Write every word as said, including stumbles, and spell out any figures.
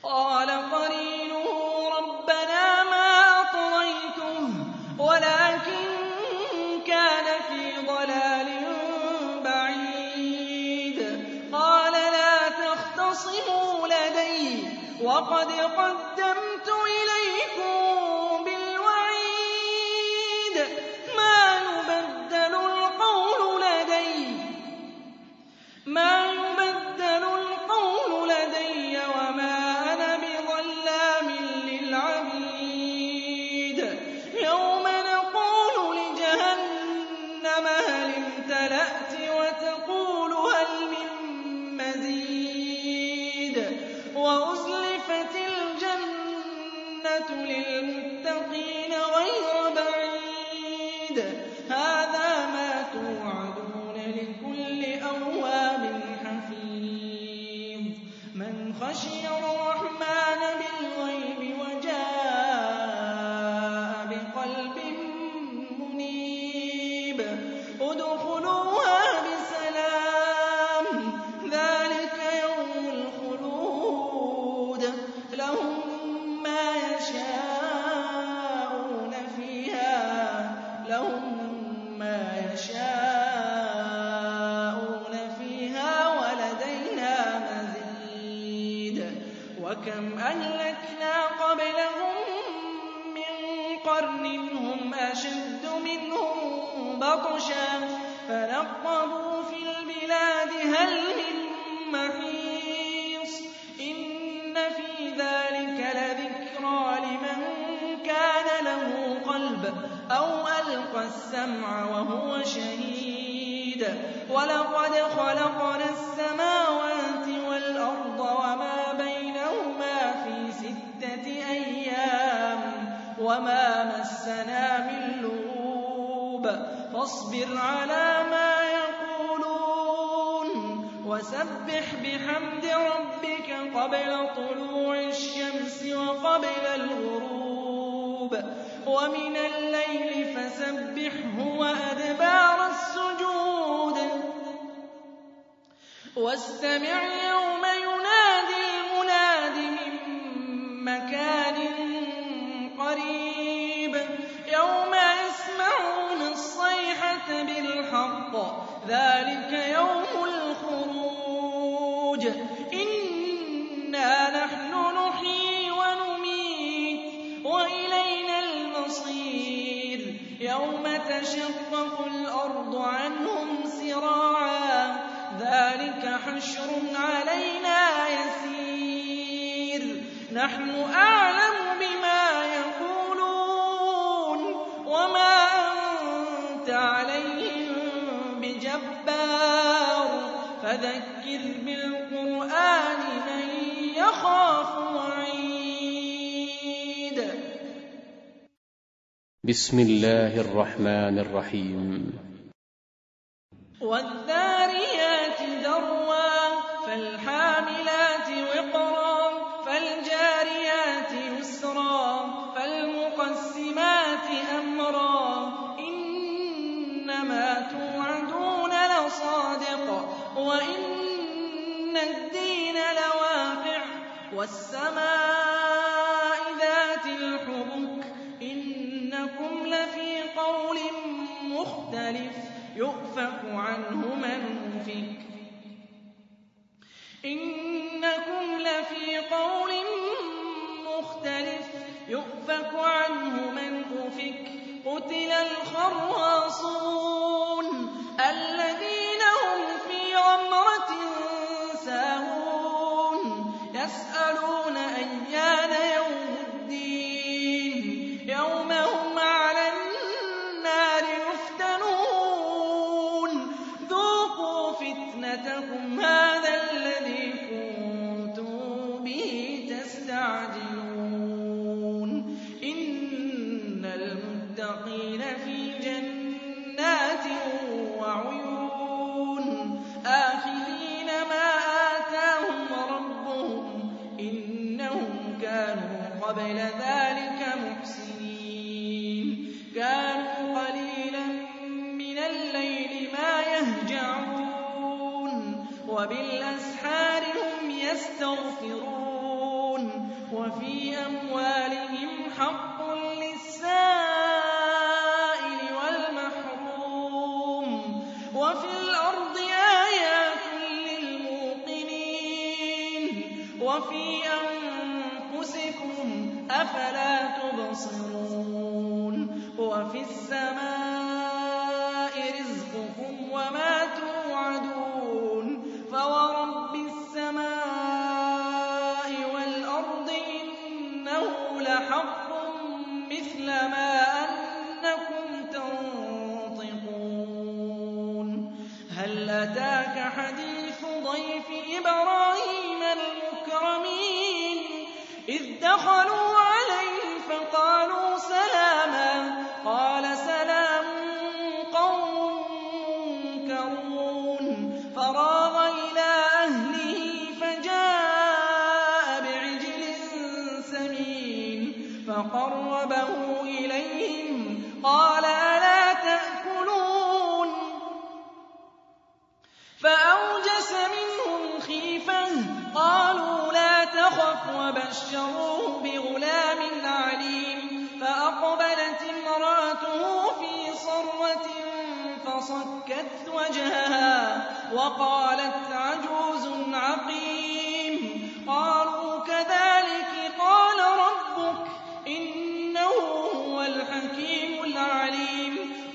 قَالَ قَرِينُهُ رَبَّنَا مَا أَطْغَيْتُهُ وَلَٰكِن كَانَ فِي ضَلَالٍ بَعِيدٍ قَالَ لَا تَخْتَصِمُوا لَدَيَّ وَقَدْ قَدَّمْتُ إِلَيْكُم بِالْوَعِيدِ مَا يُبَدَّلُ الْقَوْلُ لَدَيَّ مَا يُبَدَّلُ الْقَوْلُ لَدَيَّ وَمَا أَنَا بِظَلَّامٍ لِّلْعَبِيدِ يَوْمَ نَقُولُ لِجَهَنَّمَ هَلِ امْتَلَأْتِ وَتَقُولُ هَلْ مِن مَّزِيدٍ وَأُزْلِفَتِ الْجَنَّةُ لِلْمُتَّقِينَ غَيْرَ بَعِيدٍ هَٰذَا مَا تُوعَدُونَ لِكُلِّ أَوَّابٍ حَفِيظٍ مَّنْ خَشِيَ الرَّحْمَٰنَ بِالْغَيْبِ وَجَاءَ بِقَلْبٍ مُّنِيبٍ ادْخُلُوهَا بِسَلَامٍ ذَٰلِكَ يَوْمُ الْخُلُودِ لَهُم مَّا يَشَاءُونَ فِيهَا لَهُم مَّا يَشَاءُونَ فِيهَا وَلَدَيْنَا مَزِيدٌ وَكَمْ أَهْلَكْنَا قَبْلَهُم مِّن قَرْنٍ هُمْ أَشَدُّ مِنْهُم بَطْشًا فَنَقَّبُوا فِي الْبِلَادِ هَلْ مِن مَّحِيصٍ إِنَّ فِي ذَٰلِكَ لَذِكْرَىٰ لِمَن كَانَ لَهُ قَلْبٌ أَوْ أَلْقَى السَّمْعَ وَهُوَ شَهِيدٌ وَلَقَدْ خَلَقْنَا السَّمَاوَاتِ وَالْأَرْضَ وَمَا بَيْنَهُمَا فِي سِتَّةِ أَيَّامٍ وَمَا مَسَّنَا مِن لُّغُوبٍ فَاصْبِرْ عَلَىٰ مَا يَقُولُونَ وَسَبِّحْ بِحَمْدِ رَبِّكَ قَبْلَ طُلُوعِ الشَّمْسِ وَقَبْلَ الْغُرُوبِ وَمِنَ اللَّيْلِ فَسَبِّحْهُ وَأَدْبَارَ السُّجُودِ وَاسْتَمِعْ يَوْمَ يُنَادِ الْمُنَادِ مِن مَّكَانٍ قَرِيبٍ يَوْمَ يَسْمَعُونَ الصَّيْحَةَ بِالْحَقِّ ذَٰلِكَ يَوْمُ الْخُرُوجِ إِنَّا نَحْنُ نُحْيِي وَنُمِيتُ وَإِلَيْنَا الْمَصِيرُ يَوْمَ تَشَقَّقُ الْأَرْضُ عَنْهُمْ سِرَاعًا ذَٰلِكَ حَشْرٌ عَلَيْنَا يَسِيرٌ نَّحْنُ أَعْلَمُ بِمَا يَقُولُونَ وَمَا أَنتَ عَلَيْهِم بِجَبَّارٍ فَذَكِّرْ بِالْقُرْآنِ مَن يَخَافُ وَعِيدِ بسم الله الرحمن الرحيم وَالذَّارِيَاتِ ذَرْوًا فَالْحَامِلَاتِ وِقْرًا فَالْجَارِيَاتِ يُسْرًا فَالْمُقَسِّمَاتِ أَمْرًا إِنَّمَا تُوعَدُونَ لَصَادِقٌ وَإِنَّ الدِّينَ لَوَاقِعٌ وَالسَّمَاءِ ذَاتِ الْحُبُكِ إِنَّكُمْ لَفِي قَوْلٍ مُّخْتَلِفٍ يُؤْفَكُ عَنْهُ مَنْ أُفِكَ إِنَّكُمْ لَفِي قَوْلٍ مُّخْتَلِفٍ يُؤْفَكُ عَنْهُ مَنْ أُفِكَ قُتِلَ الْخَرَّاصُونَ الَّذِينَ هُمْ فِي غَمْرَةٍ سَاهُونَ يَسْأَلُونَ أَيَّانَ يَوْمُ الدِّينِ يَوْمَ هُمْ عَلَى النَّارِ يُفْتَنُونَ ذُوقُوا فِتْنَتَكُمْ هَٰذَا الَّذِي كُنتُم بِهِ تَسْتَعْجِلُونَ إِنَّ الْمُتَّقِينَ فِي جَنَّاتٍ وَعُيُونٍ آخِذِينَ مَا آتَاهُمْ رَبُّهُمْ إِنَّهُمْ كَانُوا قَبْلَ ذَٰلِكَ مُحْسِنِينَ كَانُوا قَلِيلًا مِّنَ اللَّيْلِ مَا يَهْجَعُونَ وَبِالْأَسْحَارِ هُمْ يَسْتَغْفِرُونَ وَفِي أَمْوَالِهِمْ حَقٌّ لِّلسَّائِلِ وَالْمَحْرُومِ وَفِي الْأَرْضِ آيَاتٌ لِّلْمُوقِنِينَ وَفِي أَنفُسِكُمْ ۚ أَفَلَا تُبْصِرُونَ وَفِي السَّمَاءِ رِزْقُكُمْ وَمَا تُوعَدُونَ فَوَرَبِّ السَّمَاءِ وَالْأَرْضِ إِنَّهُ لَحَقٌّ مِّثْلَ مَا أَنَّكُمْ تَنطِقُونَ هَلْ أَتَاكَ حَدِيثُ ضَيْفِ إِبْرَاهِيمَ الْمُكْرَمِينَ إِذْ دَخَلُوا عَلَيْهِ فَقَالُوا سَلَامًا قَالَ سَلَامٌ قَوْمٌ مُّنكَرُونَ فَرَاغَ إِلَىٰ أَهْلِهِ فَجَاءَ بِعِجْلٍ سَمِينٍ فَقَرَّبَهُ إِلَيْهِمْ قَالَ أَلَا تَأْكُلُونَ فَأَوْجَسَ مِنْهُمْ خِيفَةً قَالُوا لَا تَخَفْ وَبَشَّرُوهُ بِغُلَامٍ عَلِيمٍ فَأَقْبَلَتِ امْرَأَتُهُ فِي صَرَّةٍ فَصَكَّتْ وَجْهَهَا وَقَالَتْ